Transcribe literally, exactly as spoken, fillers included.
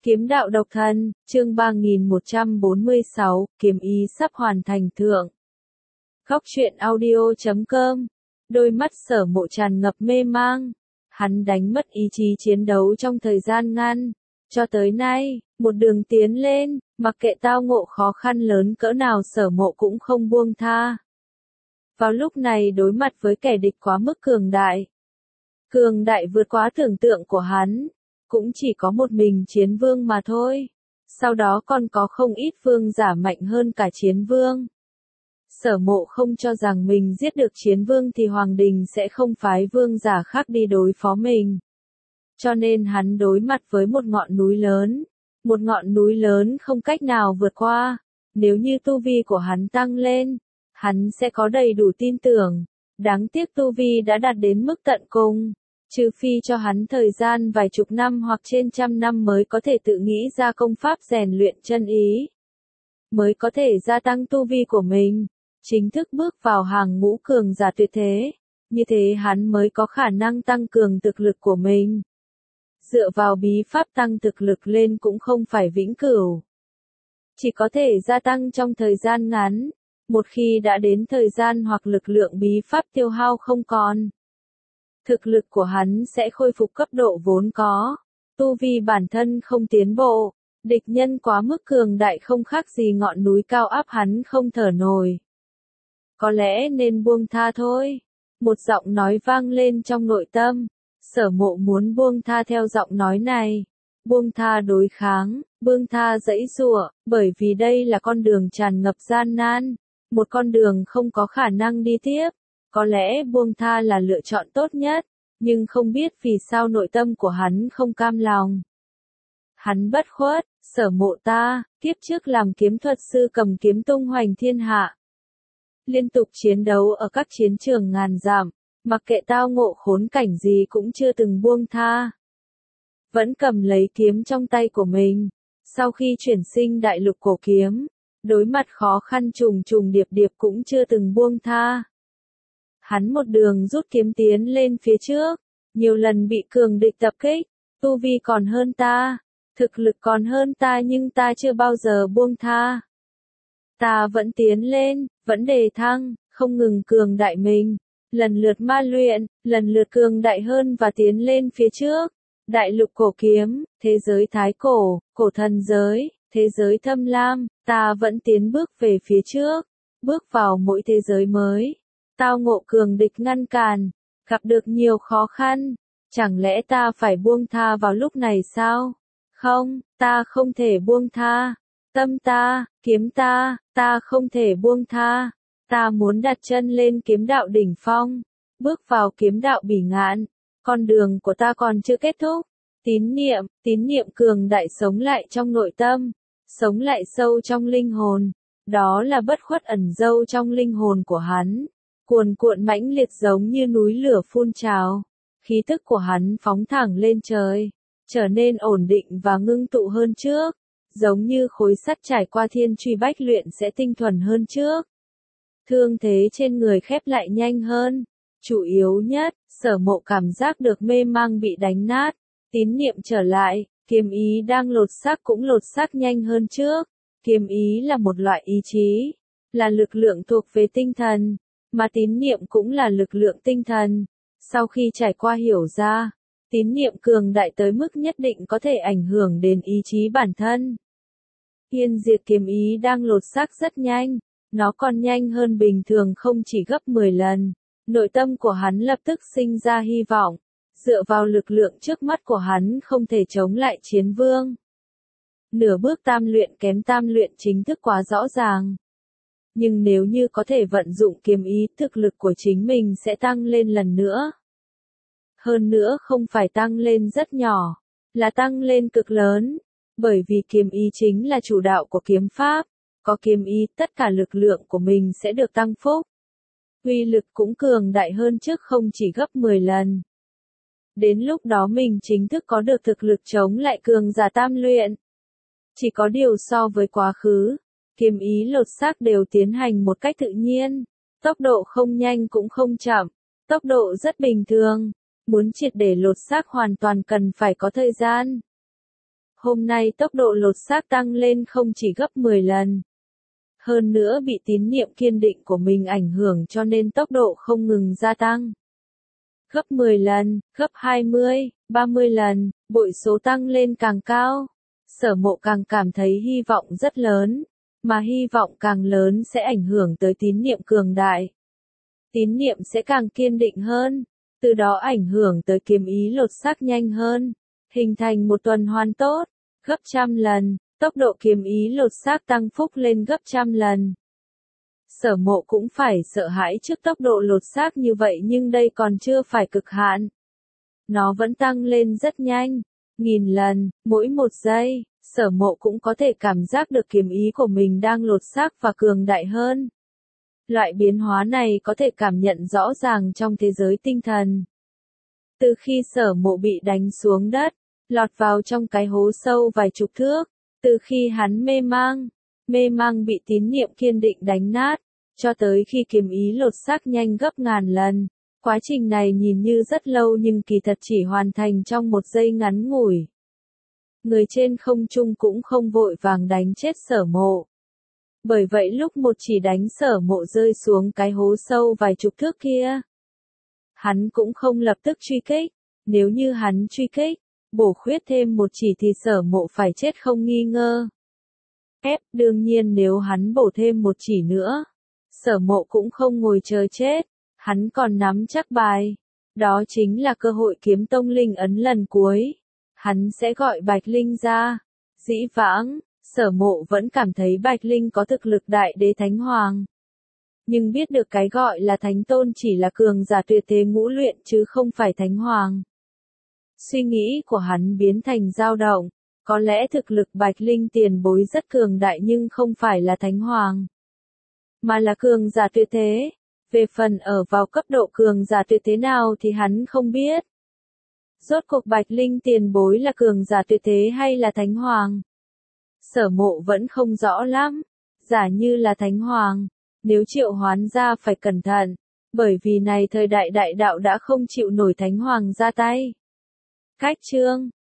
Kiếm đạo độc thân, chương ba nghìn một trăm bốn mươi sáu, kiếm ý sắp hoàn thành thượng. Góc truyện audio chấm com. Đôi mắt Sở Mộ tràn ngập mê mang. Hắn đánh mất ý chí chiến đấu trong thời gian ngắn. Cho tới nay, một đường tiến lên, mặc kệ tao ngộ khó khăn lớn cỡ nào Sở Mộ cũng không buông tha. Vào lúc này đối mặt với kẻ địch quá mức cường đại. Cường đại vượt quá tưởng tượng của hắn. Cũng chỉ có một mình chiến vương mà thôi. Sau đó còn có không ít vương giả mạnh hơn cả chiến vương. Sở Mộ không cho rằng mình giết được chiến vương thì Hoàng Đình sẽ không phái vương giả khác đi đối phó mình. Cho nên hắn đối mặt với một ngọn núi lớn. Một ngọn núi lớn không cách nào vượt qua. Nếu như tu vi của hắn tăng lên, hắn sẽ có đầy đủ tin tưởng. Đáng tiếc tu vi đã đạt đến mức tận cùng. Trừ phi cho hắn thời gian vài chục năm hoặc trên trăm năm mới có thể tự nghĩ ra công pháp rèn luyện chân ý. Mới có thể gia tăng tu vi của mình. Chính thức bước vào hàng ngũ cường giả tuyệt thế. Như thế hắn mới có khả năng tăng cường thực lực của mình. Dựa vào bí pháp tăng thực lực lên cũng không phải vĩnh cửu. Chỉ có thể gia tăng trong thời gian ngắn. Một khi đã đến thời gian hoặc lực lượng bí pháp tiêu hao không còn. Thực lực của hắn sẽ khôi phục cấp độ vốn có. Tu vi bản thân không tiến bộ. Địch nhân quá mức cường đại không khác gì ngọn núi cao áp hắn không thở nổi. Có lẽ nên buông tha thôi. Một giọng nói vang lên trong nội tâm. Sở Mộ muốn buông tha theo giọng nói này. Buông tha đối kháng, buông tha giãy giụa, bởi vì đây là con đường tràn ngập gian nan. Một con đường không có khả năng đi tiếp. Có lẽ buông tha là lựa chọn tốt nhất, nhưng không biết vì sao nội tâm của hắn không cam lòng. Hắn bất khuất, Sở Mộ ta, kiếp trước làm kiếm thuật sư cầm kiếm tung hoành thiên hạ. Liên tục chiến đấu ở các chiến trường ngàn dặm, mặc kệ tao ngộ khốn cảnh gì cũng chưa từng buông tha. Vẫn cầm lấy kiếm trong tay của mình, sau khi chuyển sinh đại lục cổ kiếm, đối mặt khó khăn trùng trùng điệp điệp cũng chưa từng buông tha. Hắn một đường rút kiếm tiến lên phía trước, nhiều lần bị cường địch tập kích, tu vi còn hơn ta, thực lực còn hơn ta nhưng ta chưa bao giờ buông tha. Ta vẫn tiến lên, vẫn đề thăng, không ngừng cường đại mình, lần lượt ma luyện, lần lượt cường đại hơn và tiến lên phía trước. Đại lục cổ kiếm, thế giới thái cổ, cổ thần giới, thế giới thâm lam, ta vẫn tiến bước về phía trước, bước vào mỗi thế giới mới. Tao ngộ cường địch ngăn cản, gặp được nhiều khó khăn, chẳng lẽ ta phải buông tha vào lúc này sao? Không, ta không thể buông tha. Tâm ta, kiếm ta, ta không thể buông tha. Ta muốn đặt chân lên kiếm đạo đỉnh phong, bước vào kiếm đạo bỉ ngạn. Con đường của ta còn chưa kết thúc. Tín niệm, tín niệm cường đại sống lại trong nội tâm, sống lại sâu trong linh hồn. Đó là bất khuất ẩn dâu trong linh hồn của hắn. Cuồn cuộn mãnh liệt giống như núi lửa phun trào. Khí tức của hắn phóng thẳng lên trời, trở nên ổn định và ngưng tụ hơn trước. Giống như khối sắt trải qua thiên truy bách luyện sẽ tinh thuần hơn trước. Thương thế trên người khép lại nhanh hơn. Chủ yếu nhất, Sở Mộ cảm giác được mê mang bị đánh nát. Tín niệm trở lại, kiếm ý đang lột xác cũng lột xác nhanh hơn trước. Kiếm ý là một loại ý chí, là lực lượng thuộc về tinh thần. Mà tín niệm cũng là lực lượng tinh thần. Sau khi trải qua hiểu ra, tín niệm cường đại tới mức nhất định có thể ảnh hưởng đến ý chí bản thân. Yên diệt kiếm ý đang lột xác rất nhanh, nó còn nhanh hơn bình thường không chỉ gấp mười lần. Nội tâm của hắn lập tức sinh ra hy vọng, dựa vào lực lượng trước mắt của hắn không thể chống lại chiến vương. Nửa bước tam luyện kém tam luyện chính thức quá rõ ràng. Nhưng nếu như có thể vận dụng kiếm ý, thực lực của chính mình sẽ tăng lên lần nữa. Hơn nữa không phải tăng lên rất nhỏ, là tăng lên cực lớn. Bởi vì kiếm ý chính là chủ đạo của kiếm pháp. Có kiếm ý, tất cả lực lượng của mình sẽ được tăng phúc. Uy lực cũng cường đại hơn trước không chỉ gấp mười lần. Đến lúc đó mình chính thức có được thực lực chống lại cường giả tam luyện. Chỉ có điều so với quá khứ, kiếm ý lột xác đều tiến hành một cách tự nhiên, tốc độ không nhanh cũng không chậm, tốc độ rất bình thường, muốn triệt để lột xác hoàn toàn cần phải có thời gian. Hôm nay tốc độ lột xác tăng lên không chỉ gấp mười lần. Hơn nữa bị tín niệm kiên định của mình ảnh hưởng cho nên tốc độ không ngừng gia tăng. Gấp mười lần, gấp hai mươi, ba mươi lần, bội số tăng lên càng cao. Sở Mộ càng cảm thấy hy vọng rất lớn, mà hy vọng càng lớn sẽ ảnh hưởng tới tín niệm cường đại. Tín niệm sẽ càng kiên định hơn, từ đó ảnh hưởng tới kiếm ý lột xác nhanh hơn, hình thành một tuần hoàn tốt, gấp trăm lần, tốc độ kiếm ý lột xác tăng phúc lên gấp trăm lần. Sở Mộ cũng phải sợ hãi trước tốc độ lột xác như vậy nhưng đây còn chưa phải cực hạn. Nó vẫn tăng lên rất nhanh, nghìn lần, mỗi một giây, Sở Mộ cũng có thể cảm giác được kiếm ý của mình đang lột xác và cường đại hơn. Loại biến hóa này có thể cảm nhận rõ ràng trong thế giới tinh thần. Từ khi Sở Mộ bị đánh xuống đất, lọt vào trong cái hố sâu vài chục thước, từ khi hắn mê mang, mê mang bị tín niệm kiên định đánh nát, cho tới khi kiếm ý lột xác nhanh gấp ngàn lần. Quá trình này nhìn như rất lâu nhưng kỳ thật chỉ hoàn thành trong một giây ngắn ngủi. Người trên không trung cũng không vội vàng đánh chết Sở Mộ. Bởi vậy lúc một chỉ đánh Sở Mộ rơi xuống cái hố sâu vài chục thước kia, hắn cũng không lập tức truy kích. Nếu như hắn truy kích, bổ khuyết thêm một chỉ thì Sở Mộ phải chết không nghi ngơ. Ép, đương nhiên nếu hắn bổ thêm một chỉ nữa, Sở Mộ cũng không ngồi chờ chết, hắn còn nắm chắc bài. Đó chính là cơ hội kiếm tông linh ấn lần cuối. Hắn sẽ gọi Bạch Linh ra. Dĩ vãng, Sở Mộ vẫn cảm thấy Bạch Linh có thực lực đại đế thánh hoàng. Nhưng biết được cái gọi là thánh tôn chỉ là cường giả tuyệt thế ngũ luyện chứ không phải thánh hoàng. Suy nghĩ của hắn biến thành dao động, có lẽ thực lực Bạch Linh tiền bối rất cường đại nhưng không phải là thánh hoàng, mà là cường giả tuyệt thế. Về phần ở vào cấp độ cường giả tuyệt thế nào thì hắn không biết. Rốt cuộc Bạch Linh tiền bối là cường giả tuyệt thế hay là thánh hoàng? Sở Mộ vẫn không rõ lắm. Giả như là thánh hoàng, nếu triệu hoán ra phải cẩn thận, bởi vì này thời đại đại đạo đã không chịu nổi thánh hoàng ra tay. Cách chương